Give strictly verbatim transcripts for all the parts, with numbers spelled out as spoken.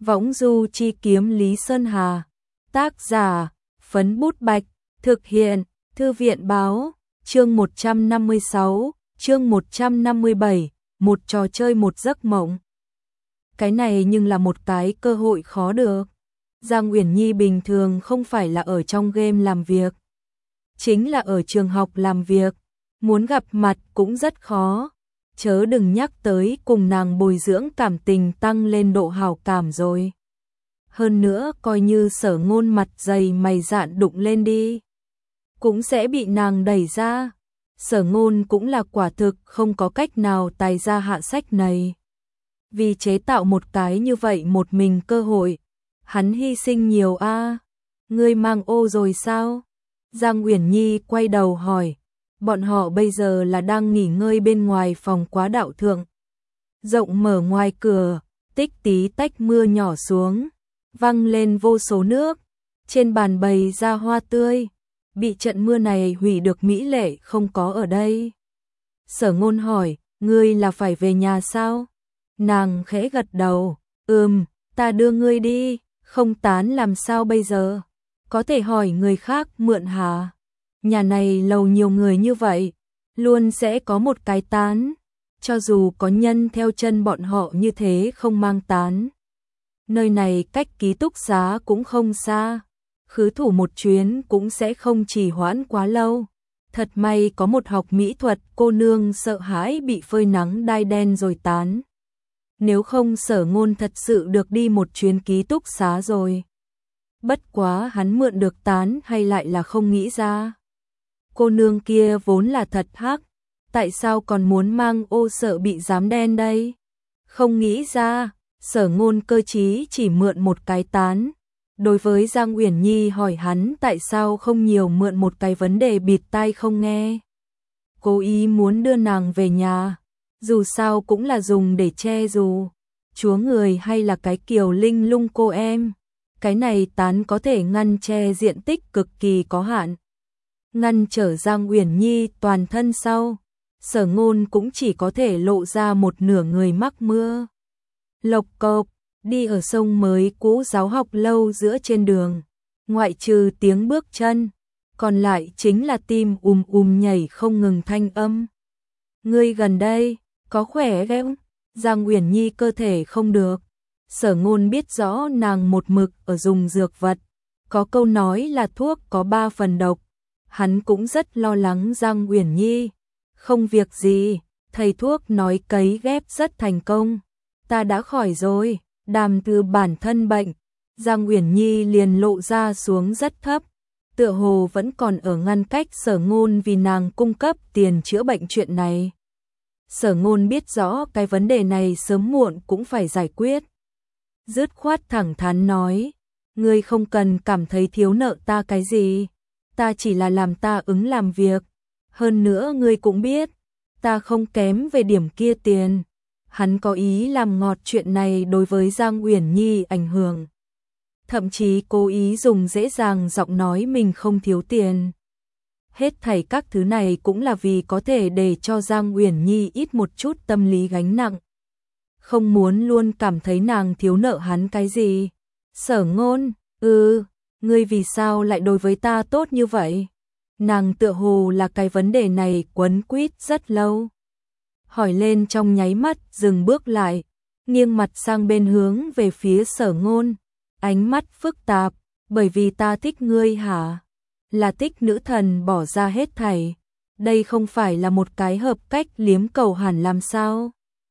Võng du chi kiếm Lý Sơn Hà. Tác giả, Phấn Bút Bạch. Thực hiện, Thư viện báo. Chương một trăm năm mươi sáu, chương một trăm năm mươi bảy, một trò chơi một giấc mộng. Cái này nhưng là một cái cơ hội khó được. Giang Uyển Nhi bình thường không phải là ở trong game làm việc, chính là ở trường học làm việc, muốn gặp mặt cũng rất khó. Chớ đừng nhắc tới cùng nàng bồi dưỡng cảm tình tăng lên độ hảo cảm rồi. Hơn nữa coi như Sở Ngôn mặt dày mày dạn đụng lên đi, cũng sẽ bị nàng đẩy ra. Sở Ngôn cũng là quả thực không có cách nào tài ra hạ sách này. Vì chế tạo một cái như vậy một mình cơ hội, hắn hy sinh nhiều a. À. Ngươi mang ô rồi sao? Giang Uyển Nhi quay đầu hỏi. Bọn họ bây giờ là đang nghỉ ngơi bên ngoài phòng quá đạo thượng. Rộng mở ngoài cửa, tích tí tách mưa nhỏ xuống, văng lên vô số nước. Trên bàn bày ra hoa tươi, bị trận mưa này hủy được mỹ lệ không có ở đây. Sở Ngôn hỏi, ngươi là phải về nhà sao? Nàng khẽ gật đầu, ừm, ta đưa ngươi đi, không tán làm sao bây giờ? Có thể hỏi người khác mượn hả? Nhà này lầu nhiều người như vậy, luôn sẽ có một cái tán, cho dù có nhân theo chân bọn họ như thế không mang tán. Nơi này cách ký túc xá cũng không xa, khứ thủ một chuyến cũng sẽ không trì hoãn quá lâu. Thật may có một học mỹ thuật cô nương sợ hãi bị phơi nắng đai đen rồi tán. Nếu không Sở Ngôn thật sự được đi một chuyến ký túc xá rồi. Bất quá hắn mượn được tán hay lại là không nghĩ ra. Cô nương kia vốn là thật hắc, tại sao còn muốn mang ô sợ bị dám đen đây? Không nghĩ ra, Sở Ngôn cơ trí chỉ mượn một cái tán. Đối với Giang Uyển Nhi hỏi hắn tại sao không nhiều mượn một cái vấn đề bịt tai không nghe. Cố ý muốn đưa nàng về nhà, dù sao cũng là dùng để che dù. Chúa người hay là cái Kiều Linh Lung cô em. Cái này tán có thể ngăn che diện tích cực kỳ có hạn. Ngăn trở Giang Uyển Nhi toàn thân sau, Sở Ngôn cũng chỉ có thể lộ ra một nửa người mắc mưa. Lộc cộc, đi ở sông mới cũ giáo học lâu giữa trên đường, ngoại trừ tiếng bước chân, còn lại chính là tim ùm ùm nhảy không ngừng thanh âm. Ngươi gần đây, có khỏe không? Giang Uyển Nhi cơ thể không được. Sở Ngôn biết rõ nàng một mực ở dùng dược vật, có câu nói là thuốc có ba phần độc. Hắn cũng rất lo lắng Giang Uyển Nhi. Không việc gì, thầy thuốc nói cấy ghép rất thành công. Ta đã khỏi rồi, đàm từ bản thân bệnh. Giang Uyển Nhi liền lộ ra xuống rất thấp, tựa hồ vẫn còn ở ngăn cách Sở Ngôn vì nàng cung cấp tiền chữa bệnh chuyện này. Sở Ngôn biết rõ cái vấn đề này sớm muộn cũng phải giải quyết. Dứt khoát thẳng thắn nói, ngươi không cần cảm thấy thiếu nợ ta cái gì. Ta chỉ là làm ta ứng làm việc. Hơn nữa ngươi cũng biết, ta không kém về điểm kia tiền. Hắn có ý làm ngọt chuyện này đối với Giang Uyển Nhi ảnh hưởng. Thậm chí cố ý dùng dễ dàng giọng nói mình không thiếu tiền. Hết thảy các thứ này cũng là vì có thể để cho Giang Uyển Nhi ít một chút tâm lý gánh nặng. Không muốn luôn cảm thấy nàng thiếu nợ hắn cái gì. Sở Ngôn, ừ, ngươi vì sao lại đối với ta tốt như vậy? Nàng tựa hồ là cái vấn đề này quấn quýt rất lâu. Hỏi lên trong nháy mắt dừng bước lại, nghiêng mặt sang bên hướng về phía Sở Ngôn, ánh mắt phức tạp, bởi vì ta thích ngươi hả? Là thích nữ thần bỏ ra hết thảy. Đây không phải là một cái hợp cách liếm cầu hẳn làm sao?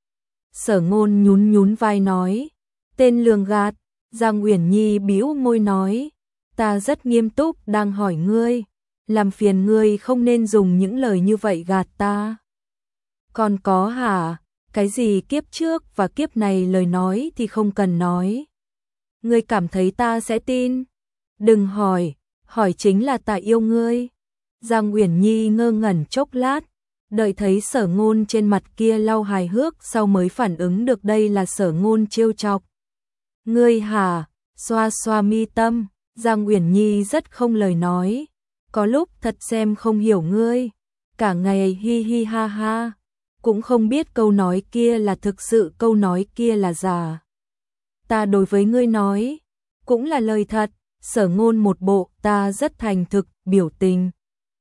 Sở Ngôn nhún nhún vai nói, tên lường gạt. Giang Uyển Nhi bĩu môi nói, ta rất nghiêm túc đang hỏi ngươi, làm phiền ngươi không nên dùng những lời như vậy gạt ta. Còn có hả? Cái gì kiếp trước và kiếp này lời nói thì không cần nói. Ngươi cảm thấy ta sẽ tin? Đừng hỏi, hỏi chính là ta yêu ngươi. Giang Uyển Nhi ngơ ngẩn chốc lát, đợi thấy Sở Ngôn trên mặt kia lau hài hước sau mới phản ứng được đây là Sở Ngôn trêu chọc. Ngươi hả? Xoa xoa mi tâm, Giang Uyển Nhi rất không lời nói. Có lúc thật xem không hiểu ngươi, cả ngày hi hi ha ha, cũng không biết câu nói kia là thực sự câu nói kia là giả. ta đối với ngươi nói, cũng là lời thật. Sở Ngôn một bộ ta rất thành thực biểu tình.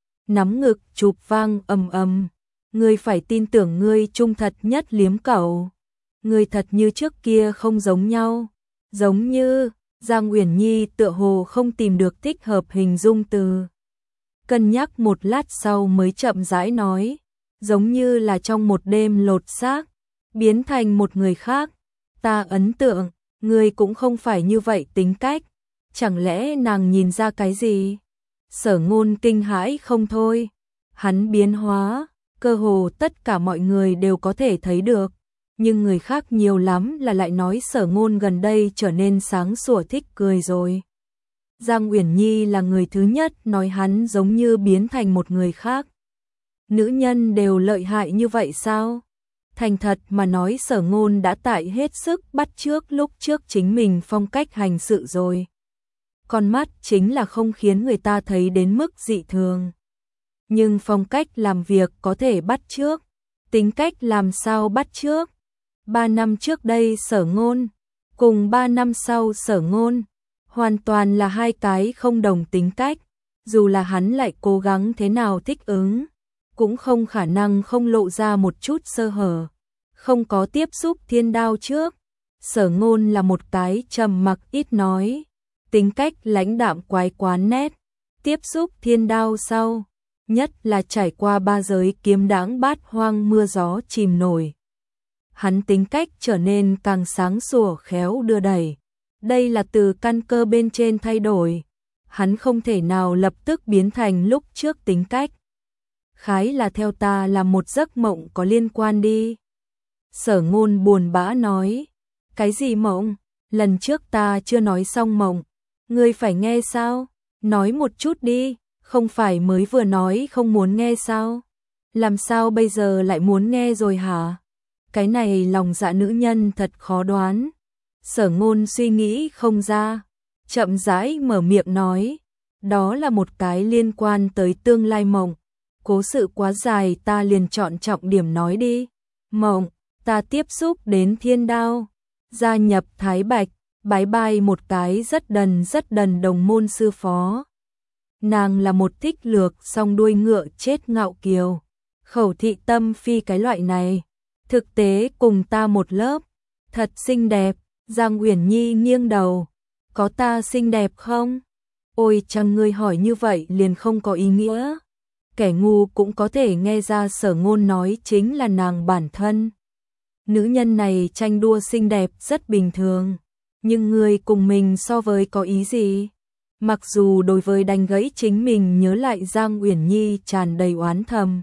Nắm ngực chụp vang ầm ầm. Ngươi phải tin tưởng ngươi trung thật nhất liếm cẩu. Ngươi thật như trước kia không giống nhau. Giống như, Giang Uyển Nhi tựa hồ không tìm được thích hợp hình dung từ. Cân nhắc một lát sau mới chậm rãi nói. Giống như là trong một đêm lột xác, biến thành một người khác. Ta ấn tượng, ngươi cũng không phải như vậy tính cách. Chẳng lẽ nàng nhìn ra cái gì? Sở Ngôn kinh hãi không thôi. Hắn biến hóa, cơ hồ tất cả mọi người đều có thể thấy được. Nhưng người khác nhiều lắm là lại nói Sở Ngôn gần đây trở nên sáng sủa thích cười rồi. Giang Uyển Nhi là người thứ nhất nói hắn giống như biến thành một người khác. Nữ nhân đều lợi hại như vậy sao? Thành thật mà nói Sở Ngôn đã tại hết sức bắt chước lúc trước chính mình phong cách hành sự rồi. Con mắt chính là không khiến người ta thấy đến mức dị thường. Nhưng phong cách làm việc có thể bắt chước, tính cách làm sao bắt chước. Ba năm trước đây Sở Ngôn, cùng ba năm sau Sở Ngôn, hoàn toàn là hai cái không đồng tính cách. Dù là hắn lại cố gắng thế nào thích ứng, cũng không khả năng không lộ ra một chút sơ hở. Không có tiếp xúc thiên đao trước, Sở Ngôn là một cái trầm mặc ít nói, tính cách lãnh đạm quái quán nét. Tiếp xúc thiên đao sau, nhất là trải qua ba giới kiếm đãng bát hoang mưa gió chìm nổi. Hắn tính cách trở nên càng sáng sủa khéo đưa đẩy. Đây là từ căn cơ bên trên thay đổi. Hắn không thể nào lập tức biến thành lúc trước tính cách. Khái là theo ta là một giấc mộng có liên quan đi. Sở Ngôn buồn bã nói. Cái gì mộng? Lần trước ta chưa nói xong mộng. Ngươi phải nghe sao? Nói một chút đi. Không phải mới vừa nói không muốn nghe sao? Làm sao bây giờ lại muốn nghe rồi hả? Cái này lòng dạ nữ nhân thật khó đoán. Sở Ngôn suy nghĩ không ra, chậm rãi mở miệng nói. Đó là một cái liên quan tới tương lai mộng. Cố sự quá dài ta liền chọn trọng điểm nói đi. Mộng, ta tiếp xúc đến thiên đao, gia nhập Thái Bạch, bái bai một cái rất đần rất đần đồng môn sư phó. Nàng là một thích lược song đuôi ngựa chết ngạo kiều, khẩu thị tâm phi cái loại này. Thực tế cùng ta một lớp, thật xinh đẹp. Giang Uyển Nhi nghiêng đầu. Có ta xinh đẹp không? Ôi chẳng ngươi hỏi như vậy liền không có ý nghĩa. Kẻ ngu cũng có thể nghe ra Sở Ngôn nói chính là nàng bản thân. Nữ nhân này tranh đua xinh đẹp rất bình thường. Nhưng ngươi cùng mình so với có ý gì? Mặc dù đối với đánh gãy chính mình nhớ lại Giang Uyển Nhi tràn đầy oán thầm.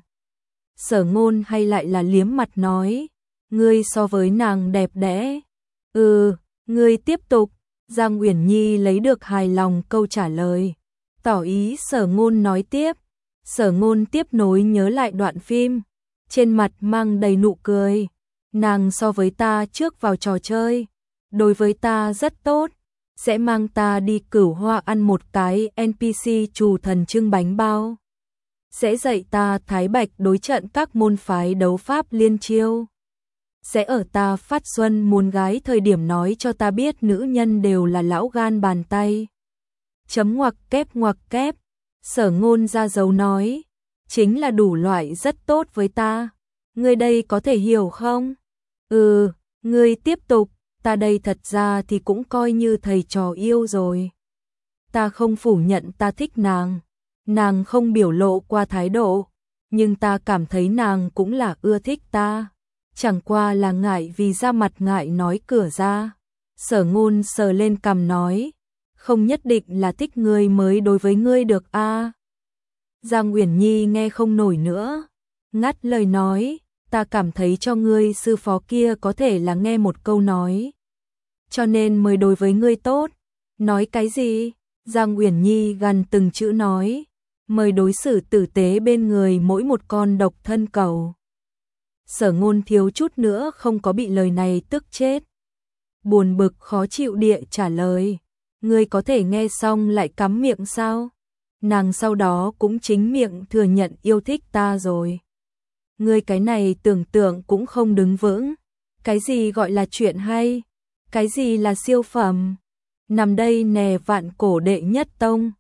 Sở Ngôn hay lại là liếm mặt nói. Ngươi so với nàng đẹp đẽ. Ừ, ngươi tiếp tục. Giang Uyển Nhi lấy được hài lòng câu trả lời. Tỏ ý Sở Ngôn nói tiếp. Sở Ngôn tiếp nối nhớ lại đoạn phim. Trên mặt mang đầy nụ cười. Nàng so với ta trước vào trò chơi. Đối với ta rất tốt. Sẽ mang ta đi Cửu Hoa ăn một cái en pê xê trù thần trưng bánh bao. Sẽ dạy ta Thái Bạch đối trận các môn phái đấu pháp liên chiêu. Sẽ ở ta phát xuân muốn gái thời điểm nói cho ta biết nữ nhân đều là lão gan bàn tay. Chấm ngoặc kép ngoặc kép. Sở Ngôn ra dấu nói. Chính là đủ loại rất tốt với ta. Ngươi đây có thể hiểu không? Ừ, ngươi tiếp tục. Ta đây thật ra thì cũng coi như thầy trò yêu rồi. Ta không phủ nhận ta thích nàng. Nàng không biểu lộ qua thái độ. Nhưng ta cảm thấy nàng cũng là ưa thích ta. Chẳng qua là ngại vì ra mặt ngại nói cửa ra. Sở Ngôn sờ lên cằm nói. Không nhất định là thích ngươi mới đối với ngươi được a. À. Giang Uyển Nhi nghe không nổi nữa. Ngắt lời nói. Ta cảm thấy cho ngươi sư phó kia có thể là nghe một câu nói. Cho nên mới đối với ngươi tốt. Nói cái gì? Giang Uyển Nhi gần từng chữ nói. Mời đối xử tử tế bên người mỗi một con độc thân cẩu. Sở Ngôn thiếu chút nữa không có bị lời này tức chết. Buồn bực khó chịu địa trả lời. Ngươi có thể nghe xong lại cắm miệng sao? Nàng sau đó cũng chính miệng thừa nhận yêu thích ta rồi. Ngươi cái này tưởng tượng cũng không đứng vững. Cái gì gọi là chuyện hay? Cái gì là siêu phẩm? Nằm đây nè vạn cổ đệ nhất tông.